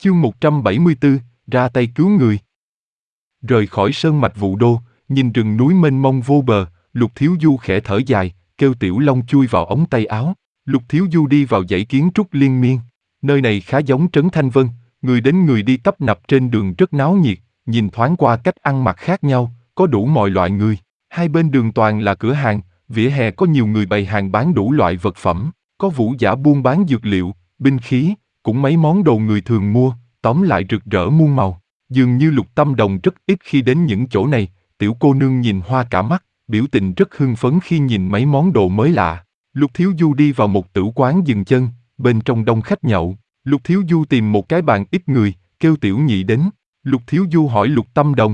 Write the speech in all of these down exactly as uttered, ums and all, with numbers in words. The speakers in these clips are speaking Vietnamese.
Chương một trăm bảy mươi tư, ra tay cứu người. Rời khỏi sơn mạch Vũ Đô, nhìn rừng núi mênh mông vô bờ, Lục Thiếu Du khẽ thở dài, kêu Tiểu Long chui vào ống tay áo. Lục Thiếu Du đi vào dãy kiến trúc liên miên. Nơi này khá giống Trấn Thanh Vân, người đến người đi tấp nập trên đường rất náo nhiệt, nhìn thoáng qua cách ăn mặc khác nhau, có đủ mọi loại người. Hai bên đường toàn là cửa hàng, vỉa hè có nhiều người bày hàng bán đủ loại vật phẩm, có vũ giả buôn bán dược liệu, binh khí, cũng mấy món đồ người thường mua, tóm lại rực rỡ muôn màu. Dường như Lục Tâm Đồng rất ít khi đến những chỗ này, tiểu cô nương nhìn hoa cả mắt, biểu tình rất hưng phấn khi nhìn mấy món đồ mới lạ. Lục Thiếu Du đi vào một tử quán dừng chân, bên trong đông khách nhậu. Lục Thiếu Du tìm một cái bàn ít người, kêu Tiểu Nhị đến. Lục Thiếu Du hỏi Lục Tâm Đồng.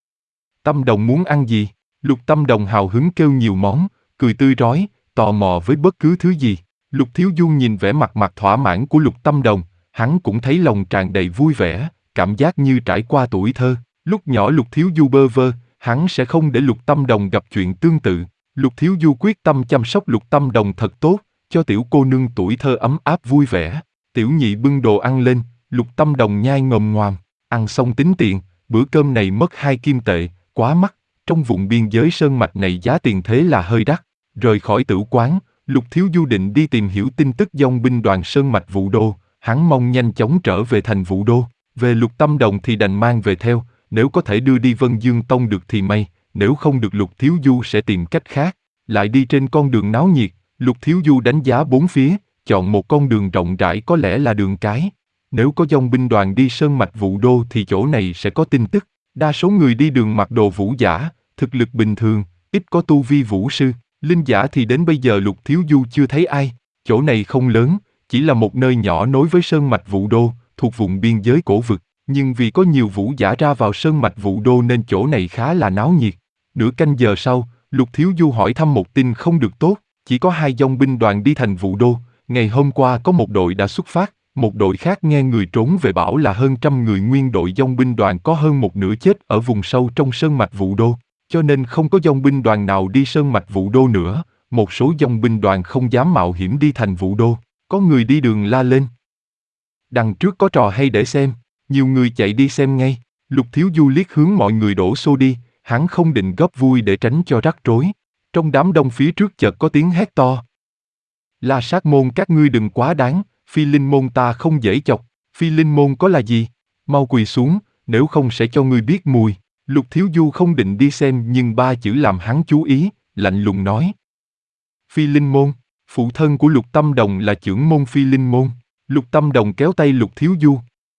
Tâm Đồng muốn ăn gì? Lục Tâm Đồng hào hứng kêu nhiều món, cười tươi rói, tò mò với bất cứ thứ gì. Lục Thiếu Du nhìn vẻ mặt mặt thỏa mãn của Lục Tâm Đồng, hắn cũng thấy lòng tràn đầy vui vẻ, cảm giác như trải qua tuổi thơ. Lúc nhỏ Lục Thiếu Du bơ vơ, hắn sẽ không để Lục Tâm Đồng gặp chuyện tương tự. Lục Thiếu Du quyết tâm chăm sóc Lục Tâm Đồng thật tốt, cho tiểu cô nương tuổi thơ ấm áp vui vẻ. Tiểu Nhị bưng đồ ăn lên, Lục Tâm Đồng nhai ngồm ngoàm, ăn xong tính tiền, bữa cơm này mất hai kim tệ, quá mắc, trong vùng biên giới sơn mạch này giá tiền thế là hơi đắt. Rời khỏi tử quán, Lục Thiếu Du định đi tìm hiểu tin tức dòng binh đoàn sơn mạch Vũ Đô, hắn mong nhanh chóng trở về thành Vũ Đô. Về Lục Tâm Đồng thì đành mang về theo, nếu có thể đưa đi Vân Dương Tông được thì may, nếu không được Lục Thiếu Du sẽ tìm cách khác. Lại đi trên con đường náo nhiệt, Lục Thiếu Du đánh giá bốn phía, chọn một con đường rộng rãi có lẽ là đường cái. Nếu có dòng binh đoàn đi sơn mạch Vũ Đô thì chỗ này sẽ có tin tức. Đa số người đi đường mặc đồ vũ giả, thực lực bình thường, ít có tu vi vũ sư, linh giả thì đến bây giờ Lục Thiếu Du chưa thấy ai. Chỗ này không lớn, chỉ là một nơi nhỏ nối với sơn mạch Vũ Đô, thuộc vùng biên giới cổ vực, nhưng vì có nhiều vũ giả ra vào sơn mạch Vũ Đô nên chỗ này khá là náo nhiệt. Nửa canh giờ sau, Lục Thiếu Du hỏi thăm một tin không được tốt, chỉ có hai dòng binh đoàn đi thành Vũ Đô, ngày hôm qua có một đội đã xuất phát, một đội khác nghe người trốn về bảo là hơn trăm người nguyên đội dòng binh đoàn có hơn một nửa chết ở vùng sâu trong sơn mạch Vũ Đô, cho nên không có dòng binh đoàn nào đi sơn mạch Vũ Đô nữa, một số dòng binh đoàn không dám mạo hiểm đi thành Vũ Đô, có người đi đường la lên. Đằng trước có trò hay để xem, nhiều người chạy đi xem ngay. Lục Thiếu Du liếc hướng mọi người đổ xô đi, hắn không định góp vui để tránh cho rắc rối. Trong đám đông phía trước chợt có tiếng hét to. La Sát môn các ngươi đừng quá đáng, Phi Linh môn ta không dễ chọc. Phi Linh môn có là gì? Mau quỳ xuống, nếu không sẽ cho ngươi biết mùi. Lục Thiếu Du không định đi xem nhưng ba chữ làm hắn chú ý, lạnh lùng nói. Phi Linh môn, phụ thân của Lục Tâm Đồng là trưởng môn Phi Linh môn. Lục Tâm Đồng kéo tay Lục Thiếu Du.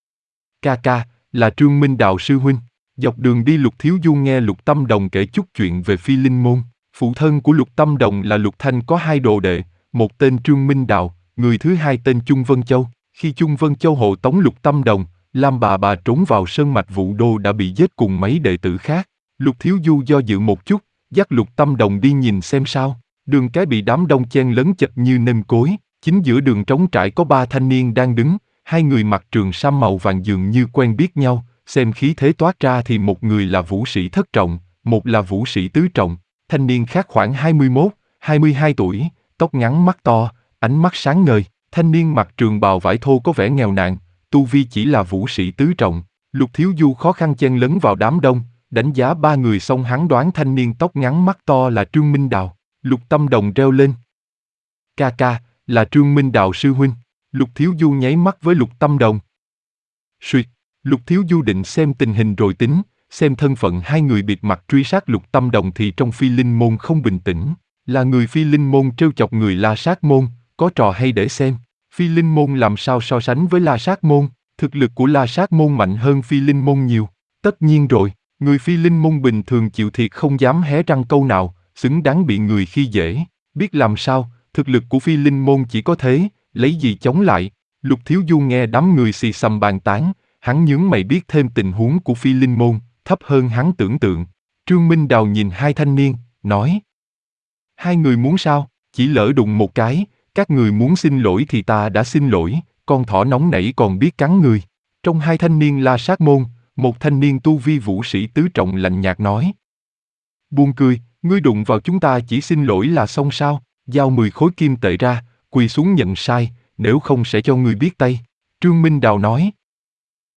Ca ca, là Trương Minh Đào sư huynh. Dọc đường đi Lục Thiếu Du nghe Lục Tâm Đồng kể chút chuyện về Phi Linh môn. Phụ thân của Lục Tâm Đồng là Lục Thanh có hai đồ đệ, một tên Trương Minh Đào, người thứ hai tên Chung Vân Châu. Khi Chung Vân Châu hộ tống Lục Tâm Đồng, Lam bà bà trốn vào sơn mạch Vũ Đô đã bị giết cùng mấy đệ tử khác. Lục Thiếu Du do dự một chút, dắt Lục Tâm Đồng đi nhìn xem sao. Đường cái bị đám đông chen lấn chật như nêm cối. Chính giữa đường trống trải có ba thanh niên đang đứng, hai người mặc trường sam màu vàng dường như quen biết nhau, xem khí thế toát ra thì một người là vũ sĩ thất trọng, một là vũ sĩ tứ trọng. Thanh niên khác khoảng hai mươi mốt, hai mươi hai tuổi, tóc ngắn mắt to, ánh mắt sáng ngời. Thanh niên mặc trường bào vải thô có vẻ nghèo nàn, tu vi chỉ là vũ sĩ tứ trọng. Lục Thiếu Du khó khăn chen lấn vào đám đông, đánh giá ba người xong hắn đoán thanh niên tóc ngắn mắt to là Trương Minh Đào. Lục Tâm Đồng reo lên. Ca ca, là Trương Minh Đào sư huynh. Lục Thiếu Du nháy mắt với Lục Tâm Đồng. Suyệt, Lục Thiếu Du định xem tình hình rồi tính, xem thân phận hai người bịt mặt truy sát Lục Tâm Đồng thì trong Phi Linh môn không bình tĩnh, là người Phi Linh môn trêu chọc người La Sát môn, có trò hay để xem. Phi Linh môn làm sao so sánh với La Sát môn, thực lực của La Sát môn mạnh hơn Phi Linh môn nhiều. Tất nhiên rồi, người Phi Linh môn bình thường chịu thiệt không dám hé răng câu nào, xứng đáng bị người khi dễ. Biết làm sao, thực lực của Phi Linh môn chỉ có thế, lấy gì chống lại. Lục Thiếu Du nghe đám người xì xầm bàn tán, hắn nhướng mày biết thêm tình huống của Phi Linh môn, thấp hơn hắn tưởng tượng. Trương Minh Đào nhìn hai thanh niên, nói. Hai người muốn sao, chỉ lỡ đụng một cái, các người muốn xin lỗi thì ta đã xin lỗi, con thỏ nóng nảy còn biết cắn người. Trong hai thanh niên La Sát môn, một thanh niên tu vi vũ sĩ tứ trọng lạnh nhạt nói. Buông cười, ngươi đụng vào chúng ta chỉ xin lỗi là xong sao, giao mười khối kim tệ ra, quỳ xuống nhận sai, nếu không sẽ cho ngươi biết tay. Trương Minh Đào nói.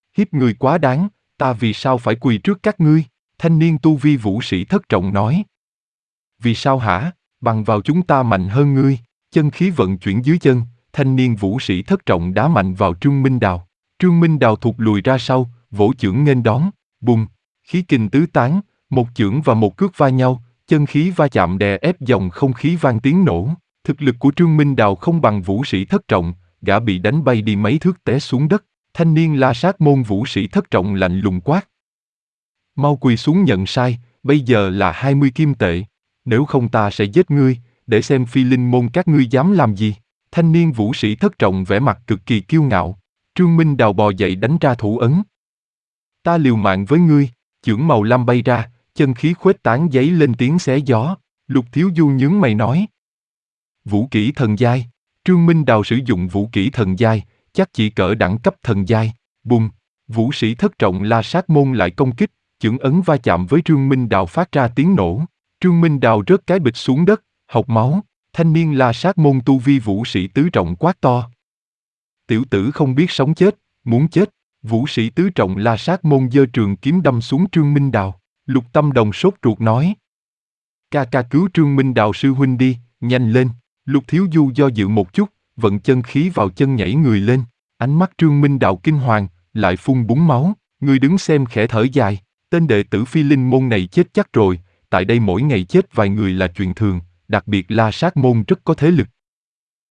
Hiếp người quá đáng, ta vì sao phải quỳ trước các ngươi? Thanh niên tu vi vũ sĩ thất trọng nói. Vì sao hả? Bằng vào chúng ta mạnh hơn ngươi. Chân khí vận chuyển dưới chân, thanh niên vũ sĩ thất trọng đá mạnh vào Trương Minh Đào. Trương Minh Đào thụt lùi ra sau, vỗ chưởng nghênh đón, bùng, khí kình tứ tán, một chưởng và một cước va nhau, chân khí va chạm đè ép dòng không khí vang tiếng nổ. Thực lực của Trương Minh Đào không bằng vũ sĩ thất trọng, gã bị đánh bay đi mấy thước té xuống đất. Thanh niên La Sát môn vũ sĩ thất trọng lạnh lùng quát. Mau quỳ xuống nhận sai, bây giờ là hai mươi kim tệ. Nếu không ta sẽ giết ngươi, để xem phi linh môn các ngươi dám làm gì. Thanh niên vũ sĩ thất trọng vẻ mặt cực kỳ kiêu ngạo. Trương Minh Đào bò dậy đánh ra thủ ấn. Ta liều mạng với ngươi, chưởng màu lam bay ra, chân khí khuếch tán giấy lên tiếng xé gió. Lục Thiếu Du nhướng mày nói. Vũ kỹ thần giai. Trương Minh Đào sử dụng vũ kỹ thần giai, chắc chỉ cỡ đẳng cấp thần giai. Bùng, vũ sĩ thất trọng La Sát môn lại công kích, chưởng ấn va chạm với Trương Minh Đào phát ra tiếng nổ. Trương Minh Đào rớt cái bịch xuống đất, hộc máu. Thanh niên La Sát môn tu vi vũ sĩ tứ trọng quát to. Tiểu tử không biết sống chết, muốn chết. Vũ sĩ tứ trọng La Sát môn giơ trường kiếm đâm xuống Trương Minh Đào. Lục Tâm Đồng sốt ruột nói. Ca ca cứu Trương Minh Đào sư huynh đi, nhanh lên. Lục Thiếu Du do dự một chút, vận chân khí vào chân nhảy người lên. Ánh mắt Trương Minh Đào kinh hoàng, lại phun búng máu. Người đứng xem khẽ thở dài. Tên đệ tử phi linh môn này chết chắc rồi. Tại đây mỗi ngày chết vài người là chuyện thường, đặc biệt La Sát môn rất có thế lực.